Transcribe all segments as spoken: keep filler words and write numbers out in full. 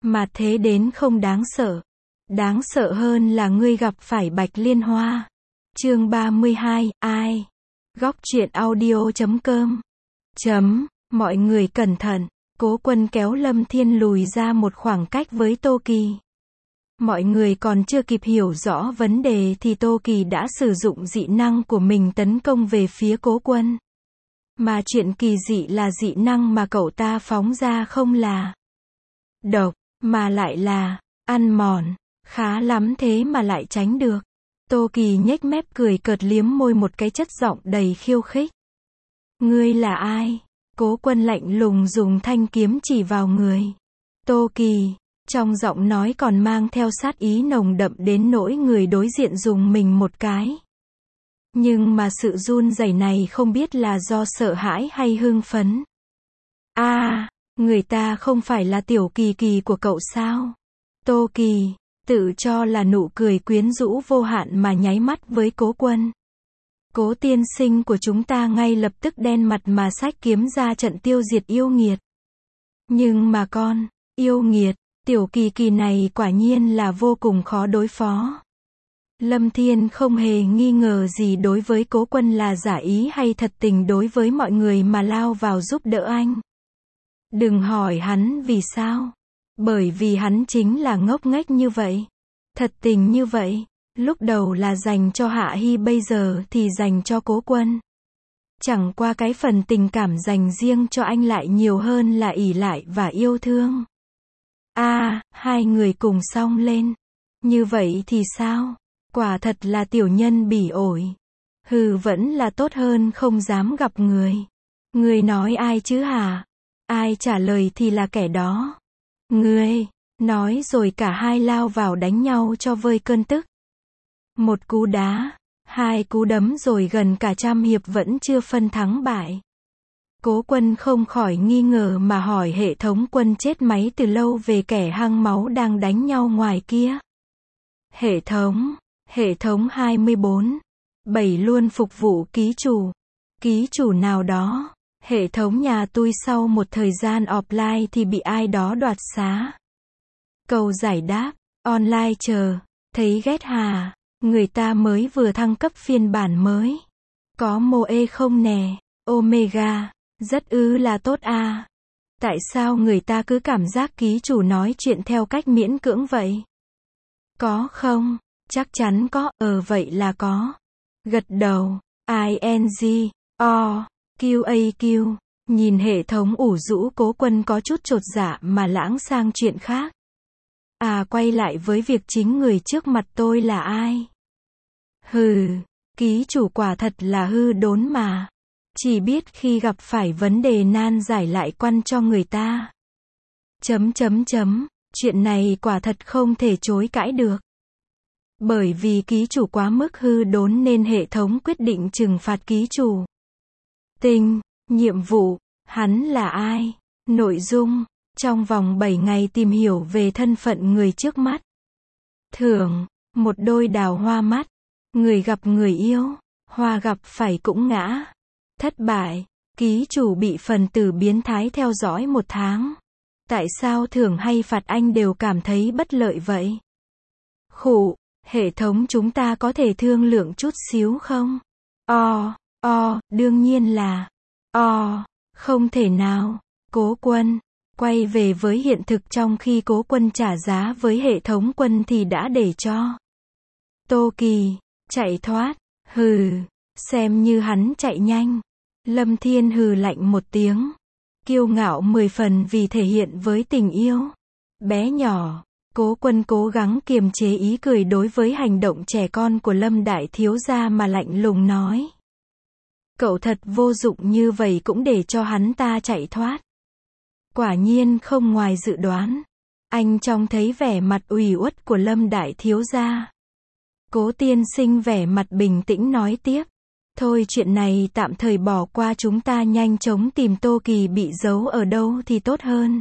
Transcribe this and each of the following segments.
Mà thế đến không đáng sợ. Đáng sợ hơn là ngươi gặp phải Bạch Liên Hoa. Chương ba mươi hai, ai? Góc truyện audio chấm com. Chấm, mọi người cẩn thận. Cố Quân kéo Lâm Thiên lùi ra một khoảng cách với Tô Kỳ. Mọi người còn chưa kịp hiểu rõ vấn đề thì Tô Kỳ đã sử dụng dị năng của mình tấn công về phía Cố Quân. Mà chuyện kỳ dị là dị năng mà cậu ta phóng ra không là độc, mà lại là ăn mòn. Khá lắm thế mà lại tránh được. Tô Kỳ nhếch mép cười cợt liếm môi một cái chất giọng đầy khiêu khích. Ngươi là ai? Cố Quân lạnh lùng dùng thanh kiếm chỉ vào người Tô Kỳ. Trong giọng nói còn mang theo sát ý nồng đậm đến nỗi người đối diện dùng mình một cái. Nhưng mà sự run rẩy này không biết là do sợ hãi hay hưng phấn. A, à, người ta không phải là Tiểu Kỳ Kỳ của cậu sao? Tô Kỳ tự cho là nụ cười quyến rũ vô hạn mà nháy mắt với Cố Quân. Cố tiên sinh của chúng ta ngay lập tức đen mặt mà xách kiếm ra trận tiêu diệt yêu nghiệt. Nhưng mà con, yêu nghiệt, Tiểu Kỳ Kỳ này quả nhiên là vô cùng khó đối phó. Lâm Thiên không hề nghi ngờ gì đối với Cố Quân là giả ý hay thật tình đối với mọi người mà lao vào giúp đỡ anh. Đừng hỏi hắn vì sao. Bởi vì hắn chính là ngốc nghếch như vậy. Thật tình như vậy. Lúc đầu là dành cho Hạ Hi, bây giờ thì dành cho Cố Quân. Chẳng qua cái phần tình cảm dành riêng cho anh lại nhiều hơn là ỷ lại và yêu thương. A, à, hai người cùng xông lên. Như vậy thì sao? Quả thật là tiểu nhân bỉ ổi. Hừ, vẫn là tốt hơn không dám gặp người. Người nói ai chứ hả? Ai trả lời thì là kẻ đó. Ngươi, nói rồi cả hai lao vào đánh nhau cho vơi cơn tức. Một cú đá, hai cú đấm rồi gần cả trăm hiệp vẫn chưa phân thắng bại. Cố Quân không khỏi nghi ngờ mà hỏi hệ thống quân chết máy từ lâu về kẻ hăng máu đang đánh nhau ngoài kia. Hệ thống, hệ thống hai mươi bốn, bảy luôn phục vụ ký chủ. Ký chủ nào đó. Hệ thống nhà tôi sau một thời gian offline thì bị ai đó đoạt xá. Câu giải đáp, online chờ, thấy ghét hà, người ta mới vừa thăng cấp phiên bản mới. Có Moe không nè, Omega, rất ư là tốt à. Tại sao người ta cứ cảm giác ký chủ nói chuyện theo cách miễn cưỡng vậy? Có không? Chắc chắn có, ờ vậy là có. Gật đầu, i en giê, o. quy a quy, nhìn hệ thống ủ rũ Cố Quân có chút chột dạ mà lãng sang chuyện khác. À, quay lại với việc chính người trước mặt tôi là ai? Hừ, ký chủ quả thật là hư đốn mà. Chỉ biết khi gặp phải vấn đề nan giải lại quăn cho người ta. Chấm chấm chấm, chuyện này quả thật không thể chối cãi được. Bởi vì ký chủ quá mức hư đốn nên hệ thống quyết định trừng phạt ký chủ. Tình, nhiệm vụ, hắn là ai? Nội dung, trong vòng bảy ngày tìm hiểu về thân phận người trước mắt. Thưởng, một đôi đào hoa mắt. Người gặp người yêu, hoa gặp phải cũng ngã. Thất bại, ký chủ bị phần tử biến thái theo dõi một tháng. Tại sao thưởng hay phạt anh đều cảm thấy bất lợi vậy? Khụ, hệ thống chúng ta có thể thương lượng chút xíu không? O. O, đương nhiên là O, không thể nào. Cố Quân quay về với hiện thực trong khi Cố Quân trả giá với hệ thống quân thì đã để cho Tô Kỳ chạy thoát. Hừ, xem như hắn chạy nhanh. Lâm Thiên hừ lạnh một tiếng, kiêu ngạo mười phần vì thể hiện với tình yêu bé nhỏ. Cố Quân cố gắng kiềm chế ý cười đối với hành động trẻ con của Lâm đại thiếu gia mà lạnh lùng nói. Cậu thật vô dụng như vậy cũng để cho hắn ta chạy thoát. Quả nhiên không ngoài dự đoán. Anh trông thấy vẻ mặt ủy uất của Lâm đại thiếu gia. Cố tiên sinh vẻ mặt bình tĩnh nói tiếp. Thôi chuyện này tạm thời bỏ qua, chúng ta nhanh chóng tìm Tô Kỳ bị giấu ở đâu thì tốt hơn.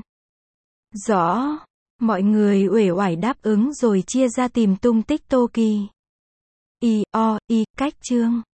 Rõ. Mọi người uể oải đáp ứng rồi chia ra tìm tung tích Tô Kỳ. I, O, I, cách chương.